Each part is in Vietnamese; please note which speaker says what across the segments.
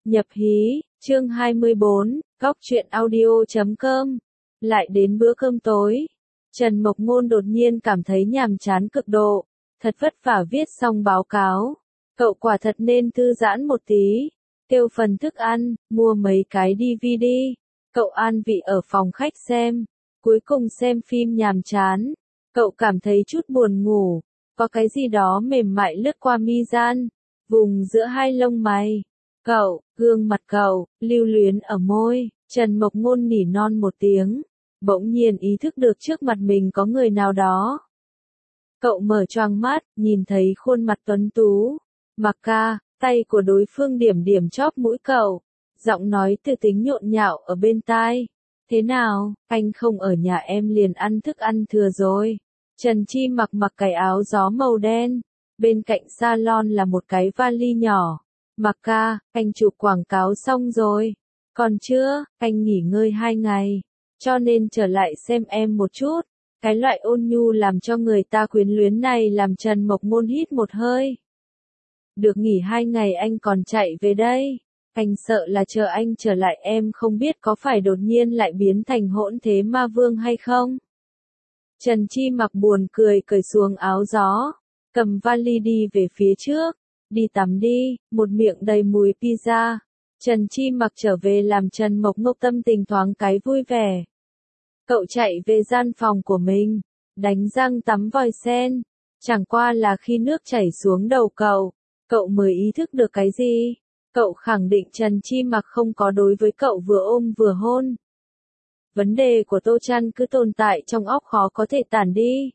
Speaker 1: Nhập hí, chương 24, Góc truyện audio.com. Lại đến bữa cơm tối. Trần Mộc Ngôn đột nhiên cảm thấy nhàm chán cực độ. Thật vất vả viết xong báo cáo. Cậu quả thật nên thư giãn một tí. Tiêu phần thức ăn, mua mấy cái DVD. Cậu an vị ở phòng khách xem. Cuối cùng xem phim nhàm chán. Cậu cảm thấy chút buồn ngủ. Có cái gì đó mềm mại lướt qua mi gian. Vùng giữa hai lông mày. Cậu, gương mặt cậu, lưu luyến ở môi. Trần Mộc Ngôn nỉ non một tiếng. Bỗng nhiên ý thức được trước mặt mình có người nào đó. Cậu mở choàng mắt, nhìn thấy khuôn mặt tuấn tú. Mặc ca, tay của đối phương điểm điểm chóp mũi cậu. Giọng nói từ tính nhộn nhạo ở bên tai. Thế nào, anh không ở nhà em liền ăn thức ăn thừa rồi. Trần Chi mặc cái áo gió màu đen. Bên cạnh salon là một cái vali nhỏ. Mặc ca, anh chụp quảng cáo xong rồi. Còn chưa, anh nghỉ ngơi 2 ngày. Cho nên trở lại xem em một chút. Cái loại ôn nhu làm cho người ta quyến luyến này làm Trần Mộc Ngôn hít một hơi. Được nghỉ 2 ngày anh còn chạy về đây. Anh sợ là chờ anh trở lại em không biết có phải đột nhiên lại biến thành hỗn thế ma vương hay không. Trần Chi mặc buồn cười cởi xuống áo gió. Cầm vali đi về phía trước. Đi tắm đi, một miệng đầy mùi pizza. Trần Chi mặc trở về làm Trần Mộc Ngôn tâm tình thoáng cái vui vẻ. Cậu chạy về gian phòng của mình, đánh răng tắm vòi sen. Chẳng qua là khi nước chảy xuống đầu cậu mới ý thức được cái gì. Cậu khẳng định Trần Chi mặc không có đối với cậu vừa ôm vừa hôn. Vấn đề của Tô Trăn cứ tồn tại trong óc khó có thể tản đi.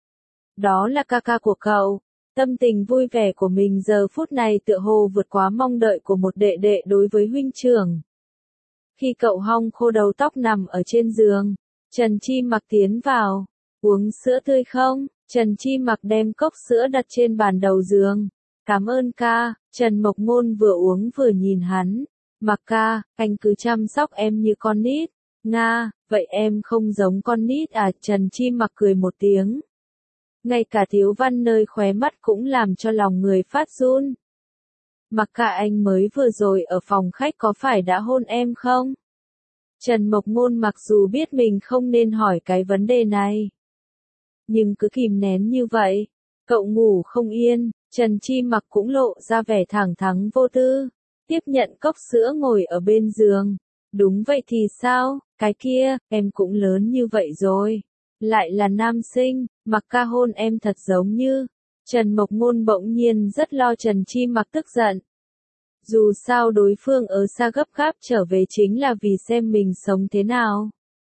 Speaker 1: Đó là ca ca của cậu. Tâm tình vui vẻ của mình giờ phút này tựa hồ vượt quá mong đợi của một đệ đệ đối với huynh trưởng. Khi cậu hong khô đầu tóc nằm ở trên giường, Trần Chi mặc tiến vào. Uống sữa tươi không? Trần Chi mặc đem cốc sữa đặt trên bàn đầu giường. Cảm ơn ca. Trần Mộc Ngôn vừa uống vừa nhìn hắn. Mặc ca, anh cứ chăm sóc em như con nít. Nga, vậy em không giống con nít à? Trần Chi mặc cười một tiếng. Ngay cả Thiếu Văn nơi khóe mắt cũng làm cho lòng người phát run. Mặc cả anh mới vừa rồi ở phòng khách có phải đã hôn em không? Trần Mộc Ngôn mặc dù biết mình không nên hỏi cái vấn đề này. Nhưng cứ kìm nén như vậy. Cậu ngủ không yên, Trần Chi mặc cũng lộ ra vẻ thẳng thắn vô tư. Tiếp nhận cốc sữa ngồi ở bên giường. Đúng vậy thì sao, cái kia, em cũng lớn như vậy rồi. Lại là nam sinh, mặc ca hôn em thật giống như. Trần Mộc Ngôn bỗng nhiên rất lo Trần Chi mặc tức giận. Dù sao đối phương ở xa gấp gáp trở về chính là vì xem mình sống thế nào.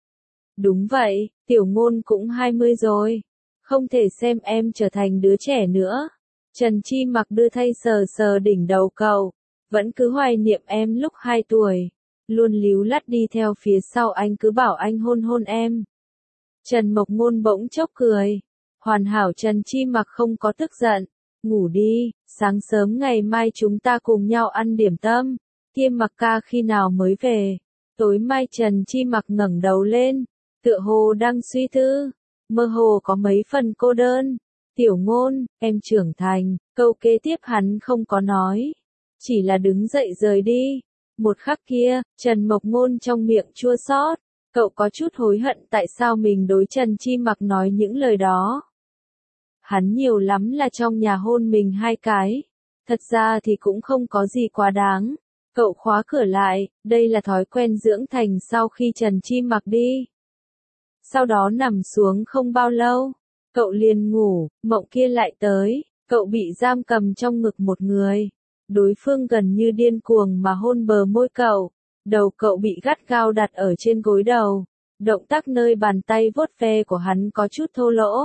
Speaker 1: Đúng vậy, Tiểu Ngôn cũng 20 rồi. Không thể xem em trở thành đứa trẻ nữa. Trần Chi mặc đưa tay sờ sờ đỉnh đầu cậu. Vẫn cứ hoài niệm em lúc 2 tuổi. Luôn líu lắt đi theo phía sau anh cứ bảo anh hôn em. Trần Mộc Ngôn bỗng chốc cười. Hoàn hảo Trần Chi mặc không có tức giận. Ngủ đi, sáng sớm ngày mai chúng ta cùng nhau ăn điểm tâm. Kia mặc ca khi nào mới về? Tối mai Trần Chi mặc ngẩng đầu lên. Tựa hồ đang suy tư. Mơ hồ có mấy phần cô đơn. Tiểu Ngôn, em trưởng thành. Câu kế tiếp hắn không có nói. Chỉ là đứng dậy rời đi. Một khắc kia, Trần Mộc Ngôn trong miệng chua xót. Cậu có chút hối hận tại sao mình đối Trần Chi mặc nói những lời đó. Hắn nhiều lắm là trong nhà hôn mình 2 cái. Thật ra thì cũng không có gì quá đáng. Cậu khóa cửa lại, đây là thói quen dưỡng thành sau khi Trần Chi mặc đi. Sau đó nằm xuống không bao lâu. Cậu liền ngủ, mộng kia lại tới. Cậu bị giam cầm trong ngực một người. Đối phương gần như điên cuồng mà hôn bờ môi cậu. Đầu cậu bị gắt gao đặt ở trên gối đầu. Động tác nơi bàn tay vuốt ve của hắn có chút thô lỗ.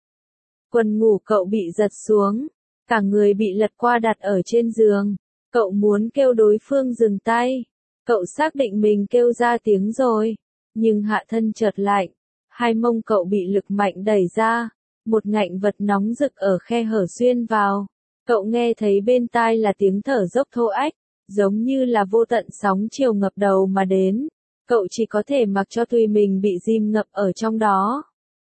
Speaker 1: Quần ngủ cậu bị giật xuống. Cả người bị lật qua đặt ở trên giường. Cậu muốn kêu đối phương dừng tay. Cậu xác định mình kêu ra tiếng rồi. Nhưng hạ thân chợt lạnh. Hai mông cậu bị lực mạnh đẩy ra. Một ngạnh vật nóng rực ở khe hở xuyên vào. Cậu nghe thấy bên tai là tiếng thở dốc thô ách. Giống như là vô tận sóng chiều ngập đầu mà đến. Cậu chỉ có thể mặc cho tùy mình bị ghim ngập ở trong đó.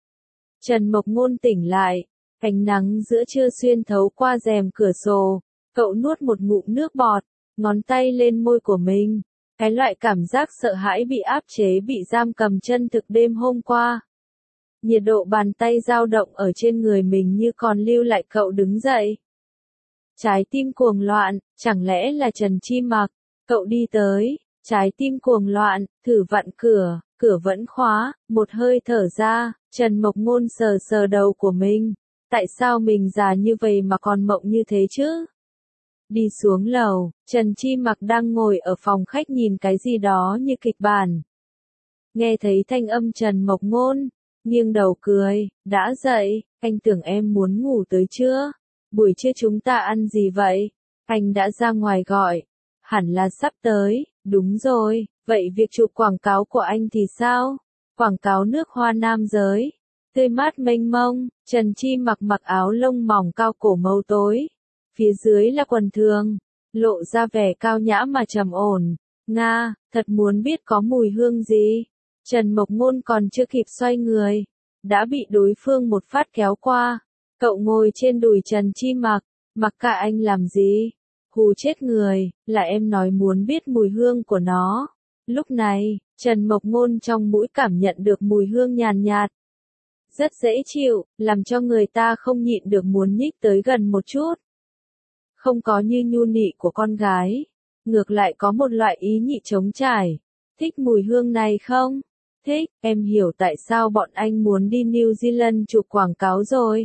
Speaker 1: Trần Mộc Ngôn tỉnh lại. Ánh nắng giữa trưa xuyên thấu qua rèm cửa sổ. Cậu nuốt một ngụm nước bọt. ngón tay lên môi của mình. Cái loại cảm giác sợ hãi bị áp chế bị giam cầm chân thực đêm hôm qua. Nhiệt độ bàn tay dao động ở trên người mình như còn lưu lại cậu đứng dậy. Trái tim cuồng loạn, chẳng lẽ là Trần Chi Mặc? Cậu đi tới, trái tim cuồng loạn, thử vặn cửa, cửa vẫn khóa, một hơi thở ra, Trần Mộc Ngôn sờ sờ đầu của mình. Tại sao mình già như vậy mà còn mộng như thế chứ? Đi xuống lầu, Trần Chi Mặc đang ngồi ở phòng khách nhìn cái gì đó như kịch bản. Nghe thấy thanh âm Trần Mộc Ngôn, nghiêng đầu cười, đã dậy, anh tưởng em muốn ngủ tới chưa? Buổi trưa chúng ta ăn gì vậy? Anh đã ra ngoài gọi, hẳn là sắp tới, đúng rồi, vậy việc chụp quảng cáo của anh thì sao? Quảng cáo nước hoa nam giới, tươi mát mênh mông, Trần Chi Mặc mặc áo lông mỏng cao cổ màu tối. Phía dưới là quần thường, lộ ra vẻ cao nhã mà trầm ổn. Nga, thật muốn biết có mùi hương gì. Trần Mộc Ngôn còn chưa kịp xoay người, đã bị đối phương một phát kéo qua. Cậu ngồi trên đùi Trần Chi Mặc, mặc cả anh làm gì? Hù chết người, là em nói muốn biết mùi hương của nó. Lúc này, Trần Mộc Ngôn trong mũi cảm nhận được mùi hương nhàn nhạt. Rất dễ chịu, làm cho người ta không nhịn được muốn nhích tới gần một chút. Không có như nhu nị của con gái, ngược lại có một loại ý nhị trống trải. Thích mùi hương này không? Thích, em hiểu tại sao bọn anh muốn đi New Zealand chụp quảng cáo rồi.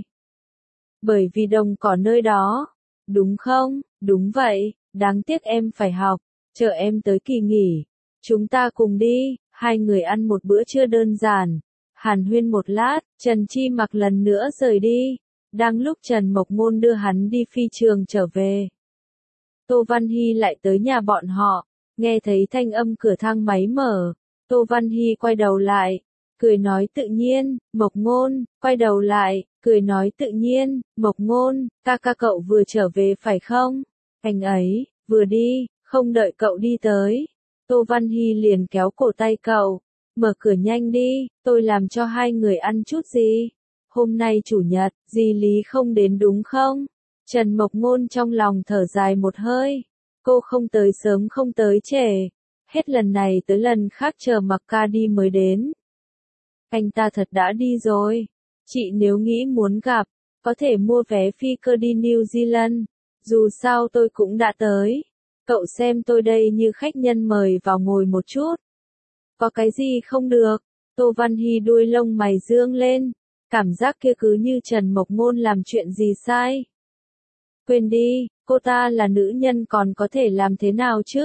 Speaker 1: Bởi vì đồng cỏ nơi đó, đúng không? Đúng vậy, đáng tiếc em phải học, chờ em tới kỳ nghỉ. Chúng ta cùng đi, hai người ăn một bữa trưa đơn giản. Hàn huyên một lát, Trần Chi Mặc lần nữa rời đi. Đang lúc Trần Mộc Ngôn đưa hắn đi phi trường trở về, Tô Văn Hy lại tới nhà bọn họ, nghe thấy thanh âm cửa thang máy mở, Tô Văn Hy quay đầu lại, cười nói tự nhiên, Mộc Ngôn, quay đầu lại, cười nói tự nhiên, Mộc Ngôn, ca ca cậu vừa trở về phải không? Anh ấy, vừa đi, không đợi cậu đi tới. Tô Văn Hy liền kéo cổ tay cậu, mở cửa nhanh đi, tôi làm cho hai người ăn chút gì. Hôm nay chủ nhật, dì Lý không đến đúng không? Trần Mộc Ngôn trong lòng thở dài một hơi. Cô không tới sớm không tới trễ. Hết lần này tới lần khác chờ Mặc ca đi mới đến. Anh ta thật đã đi rồi. Chị nếu nghĩ muốn gặp, có thể mua vé phi cơ đi New Zealand. Dù sao tôi cũng đã tới. Cậu xem tôi đây như khách nhân mời vào ngồi một chút. Có cái gì không được? Tô Văn Hy đuôi lông mày dương lên. Cảm giác kia cứ như Trần Mộc Ngôn làm chuyện gì sai. Quên đi, cô ta là nữ nhân còn có thể làm thế nào chứ?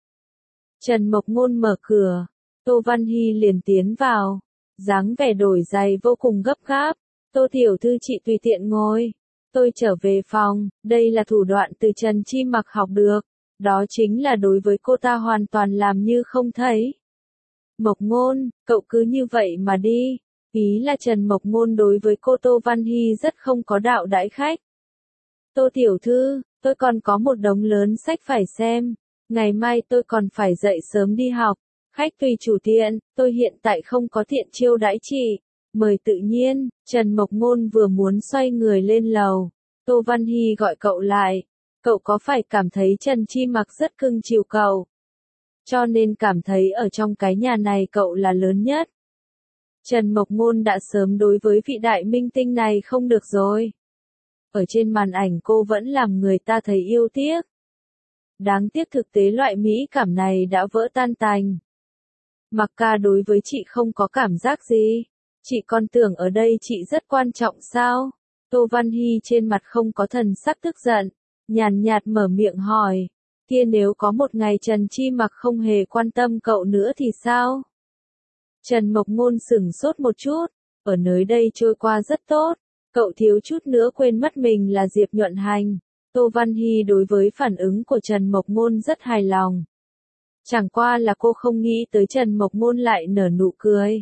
Speaker 1: Trần Mộc Ngôn mở cửa, Tô Văn Hy liền tiến vào, dáng vẻ đổi giày vô cùng gấp gáp. Tô tiểu thư chị tùy tiện ngồi, tôi trở về phòng, đây là thủ đoạn từ Trần Chi Mặc học được, đó chính là đối với cô ta hoàn toàn làm như không thấy. Mộc Ngôn, cậu cứ như vậy mà đi. Ý là Trần Mộc Ngôn đối với cô Tô Văn Hy rất không có đạo đãi khách. Tô tiểu thư, tôi còn có một đống lớn sách phải xem. Ngày mai tôi còn phải dậy sớm đi học. Khách tùy chủ tiện, tôi hiện tại không có tiện chiêu đãi chị. Mời tự nhiên, Trần Mộc Ngôn vừa muốn xoay người lên lầu. Tô Văn Hy gọi cậu lại. Cậu có phải cảm thấy Trần Chi Mặc rất cưng chiều cậu? Cho nên cảm thấy ở trong cái nhà này cậu là lớn nhất. Trần Mộc Ngôn đã sớm đối với vị đại minh tinh này không được rồi. Ở trên màn ảnh cô vẫn làm người ta thấy yêu tiếc. Đáng tiếc thực tế loại mỹ cảm này đã vỡ tan tành. Mặc ca đối với chị không có cảm giác gì. Chị còn tưởng ở đây chị rất quan trọng sao? Tô Văn Hy trên mặt không có thần sắc tức giận. Nhàn nhạt mở miệng hỏi. Kia nếu có một ngày Trần Chi Mặc không hề quan tâm cậu nữa thì sao? Trần Mộc Ngôn sửng sốt một chút. Ở nơi đây trôi qua rất tốt. Cậu thiếu chút nữa quên mất mình là Diệp Nhuận Hành. Tô Văn Hy đối với phản ứng của Trần Mộc Ngôn rất hài lòng. Chẳng qua là cô không nghĩ tới Trần Mộc Ngôn lại nở nụ cười.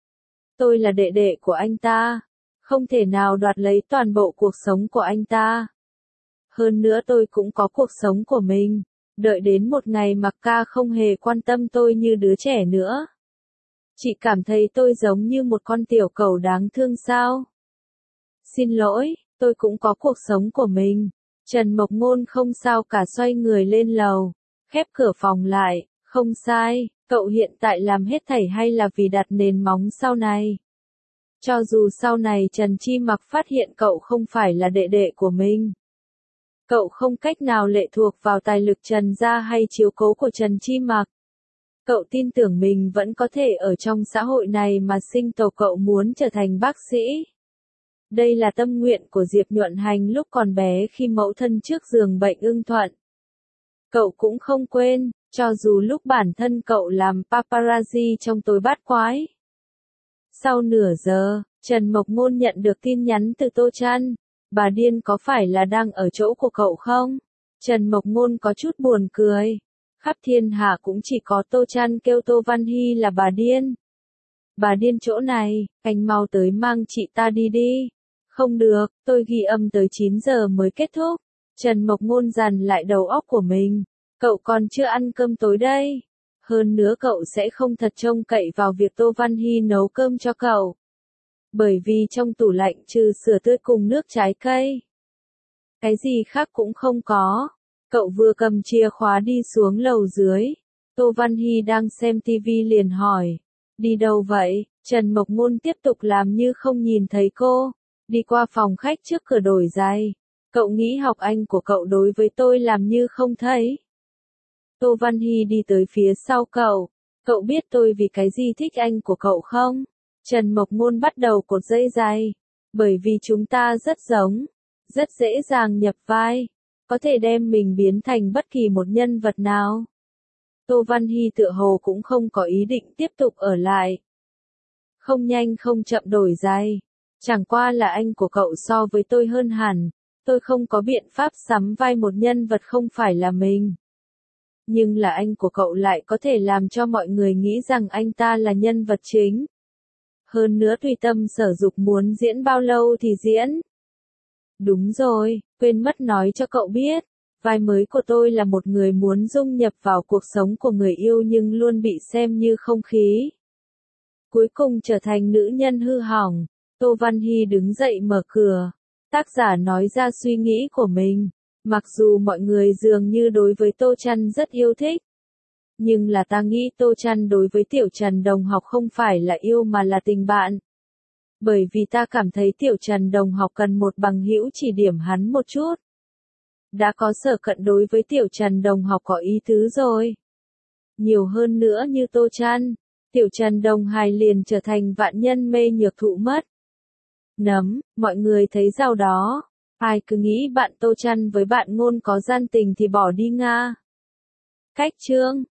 Speaker 1: Tôi là đệ đệ của anh ta. Không thể nào đoạt lấy toàn bộ cuộc sống của anh ta. Hơn nữa tôi cũng có cuộc sống của mình. Đợi đến một ngày Mặc ca không hề quan tâm tôi như đứa trẻ nữa. Chị cảm thấy tôi giống như một con tiểu cẩu đáng thương sao? Xin lỗi, tôi cũng có cuộc sống của mình. Trần Mộc Ngôn không sao cả xoay người lên lầu. khép cửa phòng lại, không sai, cậu hiện tại làm hết thảy hay là vì đặt nền móng sau này. Cho dù sau này Trần Chi Mặc phát hiện cậu không phải là đệ đệ của mình. Cậu không cách nào lệ thuộc vào tài lực Trần gia hay chiếu cố của Trần Chi Mặc. Cậu tin tưởng mình vẫn có thể ở trong xã hội này mà sinh tồn. Cậu muốn trở thành bác sĩ. Đây là tâm nguyện của Diệp Nhuận Hành lúc còn bé khi mẫu thân trước giường bệnh ưng thuận. Cậu cũng không quên, cho dù lúc bản thân cậu làm paparazzi trong tối bát quái. Sau nửa giờ, Trần Mộc Ngôn nhận được tin nhắn từ Tô Trăn. Bà điên có phải là đang ở chỗ của cậu không? Trần Mộc Ngôn có chút buồn cười. Khắp thiên hạ cũng chỉ có Tô Trăn kêu Tô Văn Hy là bà điên. Bà điên chỗ này, anh mau tới mang chị ta đi đi. Không được, tôi ghi âm tới 9 giờ mới kết thúc. Trần Mộc Ngôn dằn lại đầu óc của mình. Cậu còn chưa ăn cơm tối đây. Hơn nữa cậu sẽ không thật trông cậy vào việc Tô Văn Hy nấu cơm cho cậu. Bởi vì trong tủ lạnh trừ sữa tươi cùng nước trái cây. Cái gì khác cũng không có. Cậu vừa cầm chìa khóa đi xuống lầu dưới. Tô Văn Hy đang xem tivi liền hỏi. Đi đâu vậy? Trần Mộc Ngôn tiếp tục làm như không nhìn thấy cô. Đi qua phòng khách trước cửa đổi giày. Cậu nghĩ học Anh của cậu đối với tôi làm như không thấy. Tô Văn Hy đi tới phía sau cậu. Cậu biết tôi vì cái gì thích anh của cậu không? Trần Mộc Ngôn bắt đầu cột dây giày. Bởi vì chúng ta rất giống. Rất dễ dàng nhập vai. Có thể đem mình biến thành bất kỳ một nhân vật nào. Tô Văn Hy tựa hồ cũng không có ý định tiếp tục ở lại. Không nhanh không chậm đổi giày. Chẳng qua là anh của cậu so với tôi hơn hẳn. Tôi không có biện pháp sắm vai một nhân vật không phải là mình. Nhưng là anh của cậu lại có thể làm cho mọi người nghĩ rằng anh ta là nhân vật chính. Hơn nữa tùy tâm sở dục muốn diễn bao lâu thì diễn. Đúng rồi, quên mất nói cho cậu biết. Vai mới của tôi là một người muốn dung nhập vào cuộc sống của người yêu nhưng luôn bị xem như không khí. Cuối cùng trở thành nữ nhân hư hỏng. Tô Văn Hy đứng dậy mở cửa. Tác giả nói ra suy nghĩ của mình. Mặc dù mọi người dường như đối với Tô Trăn rất yêu thích. Nhưng là ta nghĩ Tô Trăn đối với Tiểu Trần đồng học không phải là yêu mà là tình bạn. Bởi vì ta cảm thấy Tiểu Trần đồng học cần một bằng hữu chỉ điểm hắn một chút. Đã có Sở Cận đối với Tiểu Trần đồng học có ý tứ rồi. Nhiều hơn nữa như Tô Trăn, Tiểu Trần đồng hài liền trở thành vạn nhân mê nhược thụ mất. Nấm, mọi người thấy giàu đó. Ai cứ nghĩ bạn Tô Trăn với bạn Ngôn có gian tình thì bỏ đi nga. Cách chương